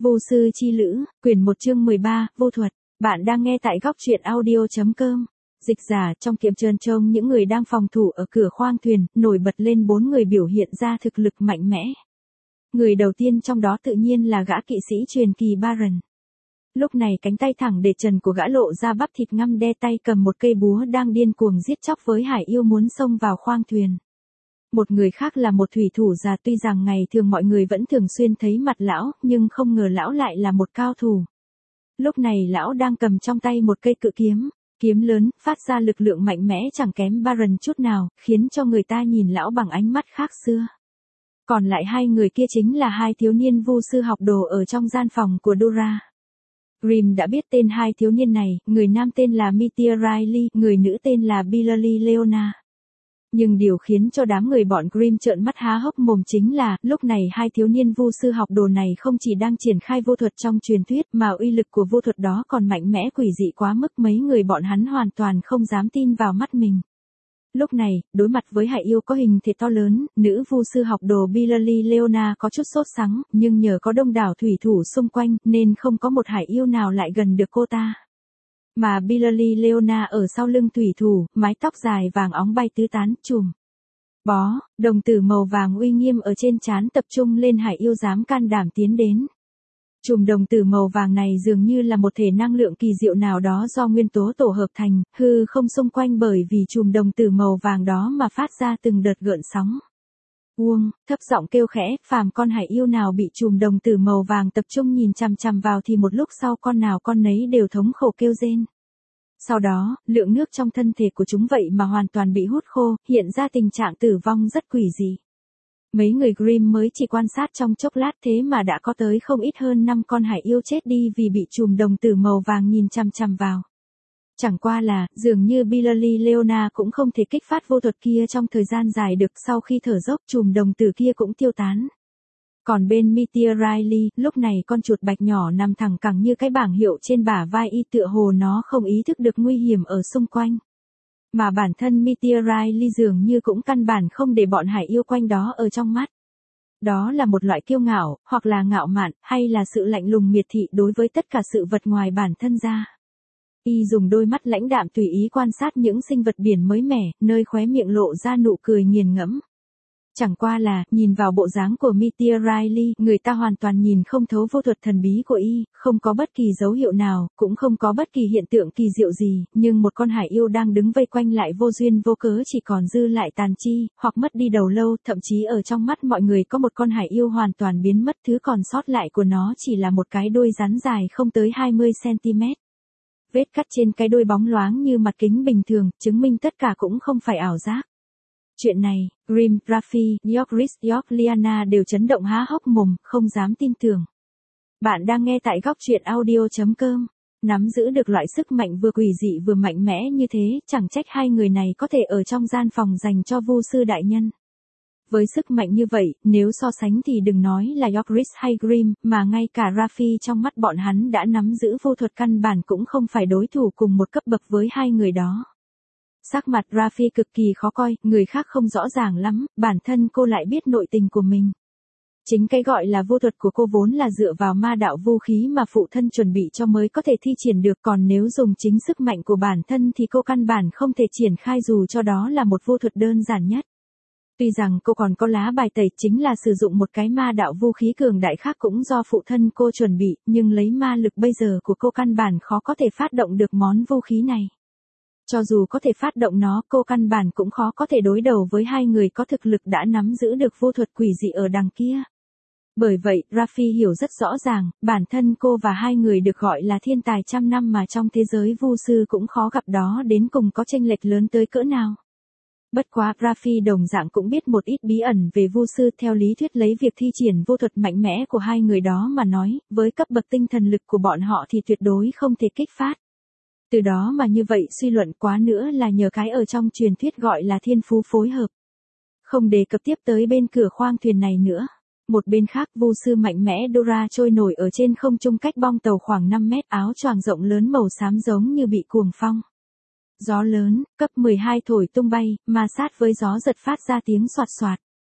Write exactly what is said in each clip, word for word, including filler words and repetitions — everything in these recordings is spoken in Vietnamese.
Vô sư chi lữ, quyển một chương mười ba, vô thuật. Bạn đang nghe tại góc truyện audio chấm com. Dịch giả trong kiệm trơn trông những người đang phòng thủ ở cửa khoang thuyền, nổi bật lên bốn người biểu hiện ra thực lực mạnh mẽ. Người đầu tiên trong đó tự nhiên là gã kỵ sĩ truyền kỳ Baron. Lúc này cánh tay thẳng để trần của gã lộ ra bắp thịt ngăm đe, tay cầm một cây búa đang điên cuồng giết chóc với hải yêu muốn xông vào khoang thuyền. Một người khác là một thủy thủ già, tuy rằng ngày thường mọi người vẫn thường xuyên thấy mặt lão, nhưng không ngờ lão lại là một cao thủ. Lúc này lão đang cầm trong tay một cây cự kiếm, kiếm lớn, phát ra lực lượng mạnh mẽ chẳng kém Baron chút nào, khiến cho người ta nhìn lão bằng ánh mắt khác xưa. Còn lại hai người kia chính là hai thiếu niên vu sư học đồ ở trong gian phòng của Dora. Grimm đã biết tên hai thiếu niên này, người nam tên là Mithia Riley, người nữ tên là Billy Leona. Nhưng điều khiến cho đám người bọn Grimm trợn mắt há hốc mồm chính là, lúc này hai thiếu niên vu sư học đồ này không chỉ đang triển khai vô thuật trong truyền thuyết, mà uy lực của vô thuật đó còn mạnh mẽ quỷ dị quá mức mấy người bọn hắn hoàn toàn không dám tin vào mắt mình. Lúc này, đối mặt với hải yêu có hình thể to lớn, nữ vu sư học đồ Billy Leona có chút sốt sắng, nhưng nhờ có đông đảo thủy thủ xung quanh, nên không có một hải yêu nào lại gần được cô ta. Mà Billy Leona ở sau lưng thủy thủ, mái tóc dài vàng óng bay tứ tán, chùm bó, đồng tử màu vàng uy nghiêm ở trên trán tập trung lên hải yêu dám can đảm tiến đến. Chùm đồng tử màu vàng này dường như là một thể năng lượng kỳ diệu nào đó do nguyên tố tổ hợp thành, hư không xung quanh bởi vì chùm đồng tử màu vàng đó mà phát ra từng đợt gợn sóng. Uông, thấp giọng kêu khẽ, phàm con hải yêu nào bị chùm đồng tử màu vàng tập trung nhìn chằm chằm vào thì một lúc sau con nào con nấy đều thống khổ kêu rên. Sau đó, lượng nước trong thân thể của chúng vậy mà hoàn toàn bị hút khô, hiện ra tình trạng tử vong rất quỷ dị. Mấy người Grimm mới chỉ quan sát trong chốc lát thế mà đã có tới không ít hơn năm con hải yêu chết đi vì bị chùm đồng tử màu vàng nhìn chằm chằm vào. Chẳng qua là, dường như Billy Leona cũng không thể kích phát vô thuật kia trong thời gian dài được, sau khi thở dốc chùm đồng tử kia cũng tiêu tán. Còn bên Mithia Riley, lúc này con chuột bạch nhỏ nằm thẳng cẳng như cái bảng hiệu trên bả vai y, tựa hồ nó không ý thức được nguy hiểm ở xung quanh. Mà bản thân Mithia Riley dường như cũng căn bản không để bọn hải yêu quanh đó ở trong mắt. Đó là một loại kiêu ngạo, hoặc là ngạo mạn, hay là sự lạnh lùng miệt thị đối với tất cả sự vật ngoài bản thân ra. Y dùng đôi mắt lãnh đạm tùy ý quan sát những sinh vật biển mới mẻ, nơi khóe miệng lộ ra nụ cười nghiền ngẫm. Chẳng qua là, nhìn vào bộ dáng của Mithia Riley, người ta hoàn toàn nhìn không thấu vô thuật thần bí của y, không có bất kỳ dấu hiệu nào, cũng không có bất kỳ hiện tượng kỳ diệu gì, nhưng một con hải yêu đang đứng vây quanh lại vô duyên vô cớ chỉ còn dư lại tàn chi, hoặc mất đi đầu lâu, thậm chí ở trong mắt mọi người có một con hải yêu hoàn toàn biến mất, thứ còn sót lại của nó chỉ là một cái đuôi rắn dài không tới hai mươi xăng-ti-mét. Vết cắt trên cái đuôi bóng loáng như mặt kính bình thường, chứng minh tất cả cũng không phải ảo giác. Chuyện này, Grimm, Raffi, Yorkris, York, Liana đều chấn động há hốc mồm, không dám tin tưởng. Bạn đang nghe tại góc truyện audio chấm com. Nắm giữ được loại sức mạnh vừa quỷ dị vừa mạnh mẽ như thế, chẳng trách hai người này có thể ở trong gian phòng dành cho vu sư đại nhân. Với sức mạnh như vậy, nếu so sánh thì đừng nói là Yorkris hay Grimm, mà ngay cả Raffi trong mắt bọn hắn đã nắm giữ vô thuật căn bản cũng không phải đối thủ cùng một cấp bậc với hai người đó. Sắc mặt Raffi cực kỳ khó coi, người khác không rõ ràng lắm, bản thân cô lại biết nội tình của mình. Chính cái gọi là vô thuật của cô vốn là dựa vào ma đạo vũ khí mà phụ thân chuẩn bị cho mới có thể thi triển được, còn nếu dùng chính sức mạnh của bản thân thì cô căn bản không thể triển khai dù cho đó là một vô thuật đơn giản nhất. Tuy rằng cô còn có lá bài tẩy chính là sử dụng một cái ma đạo vũ khí cường đại khác cũng do phụ thân cô chuẩn bị, nhưng lấy ma lực bây giờ của cô căn bản khó có thể phát động được món vũ khí này. Cho dù có thể phát động nó, cô căn bản cũng khó có thể đối đầu với hai người có thực lực đã nắm giữ được vô thuật quỷ dị ở đằng kia. Bởi vậy, Raffi hiểu rất rõ ràng, bản thân cô và hai người được gọi là thiên tài trăm năm mà trong thế giới vu sư cũng khó gặp đó đến cùng có chênh lệch lớn tới cỡ nào. Bất quá, Raffi đồng dạng cũng biết một ít bí ẩn về vu sư, theo lý thuyết lấy việc thi triển vô thuật mạnh mẽ của hai người đó mà nói, với cấp bậc tinh thần lực của bọn họ thì tuyệt đối không thể kích phát. Từ đó mà như vậy suy luận quá nữa là nhờ cái ở trong truyền thuyết gọi là thiên phú phối hợp. Không đề cập tiếp tới bên cửa khoang thuyền này nữa. Một bên khác vu sư mạnh mẽ Dora trôi nổi ở trên không trung cách bong tàu khoảng năm mét, áo choàng rộng lớn màu xám giống như bị cuồng phong. Gió lớn, cấp mười hai thổi tung bay, ma sát với gió giật phát ra tiếng xoạt xoạt.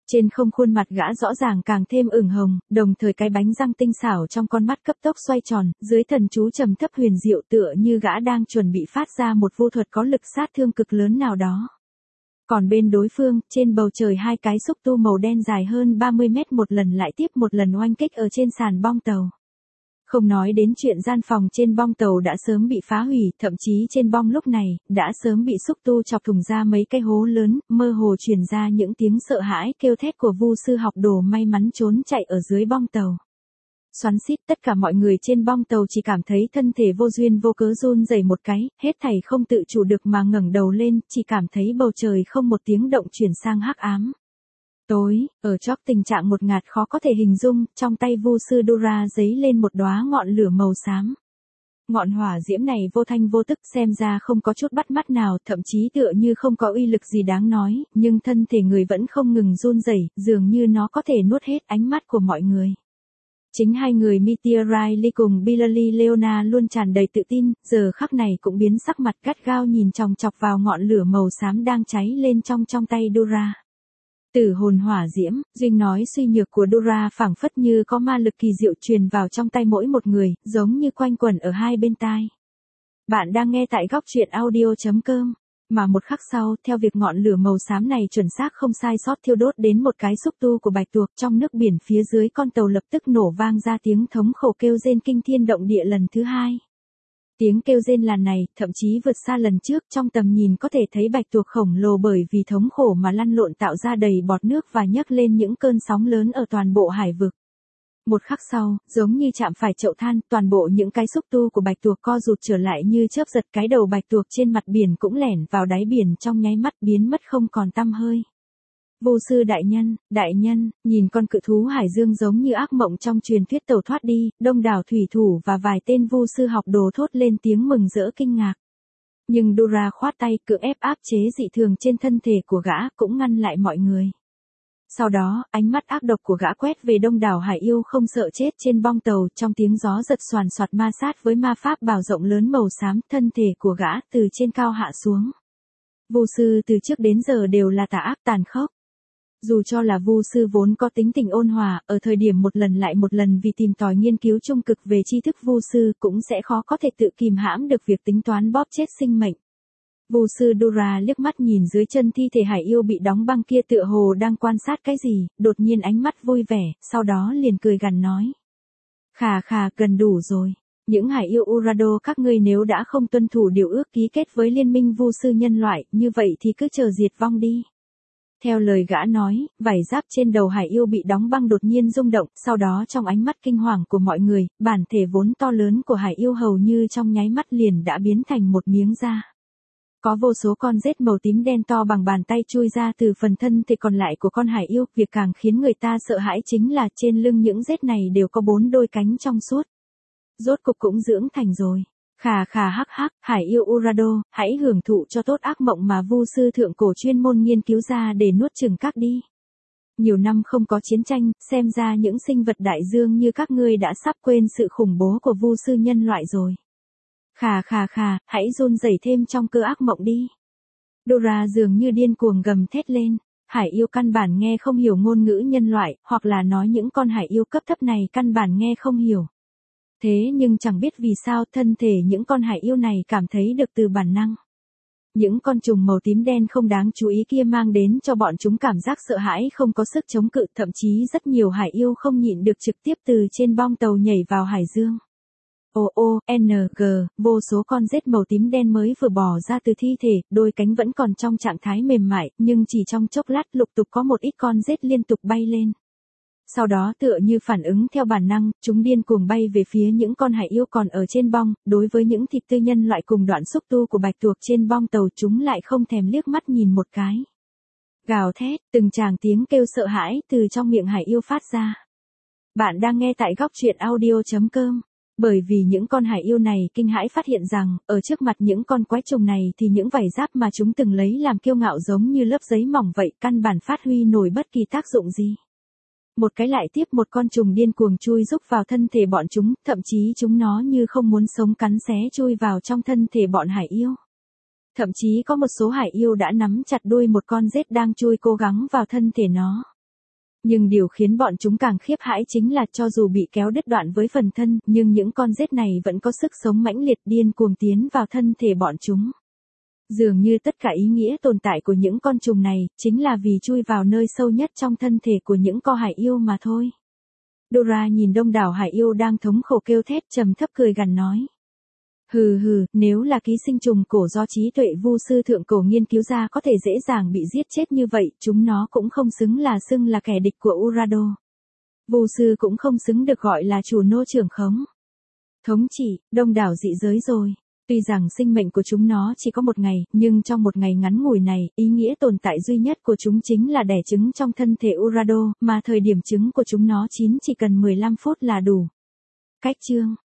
Trên không khuôn mặt gã rõ ràng càng thêm ửng hồng, đồng thời cái bánh răng tinh xảo trong con mắt cấp tốc xoay tròn, dưới thần chú trầm thấp huyền diệu tựa như gã đang chuẩn bị phát ra một vô thuật có lực sát thương cực lớn nào đó. Còn bên đối phương, trên bầu trời hai cái xúc tu màu đen dài hơn ba mươi mét một lần lại tiếp một lần oanh kích ở trên sàn bong tàu. Không nói đến chuyện gian phòng trên bong tàu đã sớm bị phá hủy, thậm chí trên bong lúc này, đã sớm bị xúc tu chọc thủng ra mấy cái hố lớn, mơ hồ truyền ra những tiếng sợ hãi kêu thét của vu sư học đồ may mắn trốn chạy ở dưới bong tàu. Xoắn xít, tất cả mọi người trên bong tàu chỉ cảm thấy thân thể vô duyên vô cớ run rẩy một cái, hết thảy không tự chủ được mà ngẩng đầu lên, chỉ cảm thấy bầu trời không một tiếng động chuyển sang hắc ám. Tối, ở chóp tình trạng một ngạt khó có thể hình dung, trong tay vu sư Dora giấy lên một đóa ngọn lửa màu xám. Ngọn hỏa diễm này vô thanh vô tức xem ra không có chút bắt mắt nào, thậm chí tựa như không có uy lực gì đáng nói, nhưng thân thể người vẫn không ngừng run rẩy, dường như nó có thể nuốt hết ánh mắt của mọi người. Chính hai người Mithya Riley cùng Billy Leona luôn tràn đầy tự tin, giờ khắc này cũng biến sắc mặt gắt gao nhìn chòng chọc vào ngọn lửa màu xám đang cháy lên trong trong tay Dora. Tử hồn hỏa diễm, Duyên nói suy nhược của Dora phảng phất như có ma lực kỳ diệu truyền vào trong tay mỗi một người, giống như quanh quẩn ở hai bên tai. Bạn đang nghe tại góc truyện audio chấm com. Mà một khắc sau, theo việc ngọn lửa màu xám này chuẩn xác không sai sót thiêu đốt đến một cái xúc tu của bạch tuộc trong nước biển phía dưới con tàu lập tức nổ vang ra tiếng thống khổ kêu rên kinh thiên động địa lần thứ hai. Tiếng kêu rên lần này, thậm chí vượt xa lần trước, trong tầm nhìn có thể thấy bạch tuộc khổng lồ bởi vì thống khổ mà lăn lộn tạo ra đầy bọt nước và nhấc lên những cơn sóng lớn ở toàn bộ hải vực. Một khắc sau, giống như chạm phải chậu than, toàn bộ những cái xúc tu của bạch tuộc co rụt trở lại như chớp giật, cái đầu bạch tuộc trên mặt biển cũng lẻn vào đáy biển trong nháy mắt biến mất không còn tăm hơi. Vô sư đại nhân, đại nhân, nhìn con cự thú hải dương giống như ác mộng trong truyền thuyết tẩu thoát đi, đông đảo thủy thủ và vài tên vu sư học đồ thốt lên tiếng mừng rỡ kinh ngạc. Nhưng Dora khoát tay cưỡng ép áp chế dị thường trên thân thể của gã cũng ngăn lại mọi người. Sau đó, ánh mắt ác độc của gã quét về đông đảo hải yêu không sợ chết trên bong tàu, trong tiếng gió giật xoàn xoạt ma sát với ma pháp bào rộng lớn màu xám, thân thể của gã từ trên cao hạ xuống. Vu sư từ trước đến giờ đều là tà ác tàn khốc. Dù cho là vu sư vốn có tính tình ôn hòa, ở thời điểm một lần lại một lần vì tìm tòi nghiên cứu trung cực về tri thức vu sư cũng sẽ khó có thể tự kìm hãm được việc tính toán bóp chết sinh mệnh. Vu sư Dora liếc mắt nhìn dưới chân thi thể hải yêu bị đóng băng kia tựa hồ đang quan sát cái gì, đột nhiên ánh mắt vui vẻ, sau đó liền cười gằn nói. Khà khà, gần đủ rồi. Những hải yêu Urado các ngươi nếu đã không tuân thủ điều ước ký kết với liên minh vu sư nhân loại, như vậy thì cứ chờ diệt vong đi. Theo lời gã nói, vảy giáp trên đầu hải yêu bị đóng băng đột nhiên rung động, sau đó trong ánh mắt kinh hoàng của mọi người, bản thể vốn to lớn của hải yêu hầu như trong nháy mắt liền đã biến thành một miếng da. Có vô số con rết màu tím đen to bằng bàn tay chui ra từ phần thân thể còn lại của con hải yêu, việc càng khiến người ta sợ hãi chính là trên lưng những rết này đều có bốn đôi cánh trong suốt. Rốt cục cũng dưỡng thành rồi. Khà khà hắc hắc, hải yêu Urado, hãy hưởng thụ cho tốt ác mộng mà vu sư thượng cổ chuyên môn nghiên cứu ra để nuốt chửng các đi. Nhiều năm không có chiến tranh, xem ra những sinh vật đại dương như các ngươi đã sắp quên sự khủng bố của vu sư nhân loại rồi. Khà khà khà, hãy run rẩy thêm trong cơ ác mộng đi. Dora dường như điên cuồng gầm thét lên. Hải yêu căn bản nghe không hiểu ngôn ngữ nhân loại, hoặc là nói những con hải yêu cấp thấp này căn bản nghe không hiểu. Thế nhưng chẳng biết vì sao thân thể những con hải yêu này cảm thấy được từ bản năng. Những con trùng màu tím đen không đáng chú ý kia mang đến cho bọn chúng cảm giác sợ hãi không có sức chống cự, thậm chí rất nhiều hải yêu không nhịn được trực tiếp từ trên bong tàu nhảy vào hải dương. O O N G, vô số con rết màu tím đen mới vừa bò ra từ thi thể, đôi cánh vẫn còn trong trạng thái mềm mại, nhưng chỉ trong chốc lát lục tục có một ít con rết liên tục bay lên. Sau đó tựa như phản ứng theo bản năng, chúng điên cuồng bay về phía những con hải yêu còn ở trên bong, đối với những thịt tư nhân loại cùng đoạn xúc tu của bạch tuộc trên bong tàu chúng lại không thèm liếc mắt nhìn một cái. Gào thét, từng tràng tiếng kêu sợ hãi từ trong miệng hải yêu phát ra. Bạn đang nghe tại góc truyện audio chấm com. Bởi vì những con hải yêu này kinh hãi phát hiện rằng, ở trước mặt những con quái trùng này thì những vảy giáp mà chúng từng lấy làm kiêu ngạo giống như lớp giấy mỏng vậy, căn bản phát huy nổi bất kỳ tác dụng gì. Một cái lại tiếp một con trùng điên cuồng chui rúc vào thân thể bọn chúng, thậm chí chúng nó như không muốn sống cắn xé chui vào trong thân thể bọn hải yêu. Thậm chí có một số hải yêu đã nắm chặt đuôi một con rết đang chui cố gắng vào thân thể nó. Nhưng điều khiến bọn chúng càng khiếp hãi chính là cho dù bị kéo đứt đoạn với phần thân, nhưng những con rết này vẫn có sức sống mãnh liệt điên cuồng tiến vào thân thể bọn chúng. Dường như tất cả ý nghĩa tồn tại của những con trùng này, chính là vì chui vào nơi sâu nhất trong thân thể của những con hải yêu mà thôi. Dora nhìn đông đảo hải yêu đang thống khổ kêu thét, trầm thấp cười gằn nói. Hừ hừ, nếu là ký sinh trùng cổ do trí tuệ vu sư thượng cổ nghiên cứu ra có thể dễ dàng bị giết chết như vậy, chúng nó cũng không xứng là xưng là kẻ địch của Urado. Vu sư cũng không xứng được gọi là chủ nô trưởng khống. Thống trị, đông đảo dị giới rồi. Tuy rằng sinh mệnh của chúng nó chỉ có một ngày, nhưng trong một ngày ngắn ngủi này, ý nghĩa tồn tại duy nhất của chúng chính là đẻ trứng trong thân thể Urado, mà thời điểm trứng của chúng nó chín chỉ cần mười lăm phút là đủ. Cách chương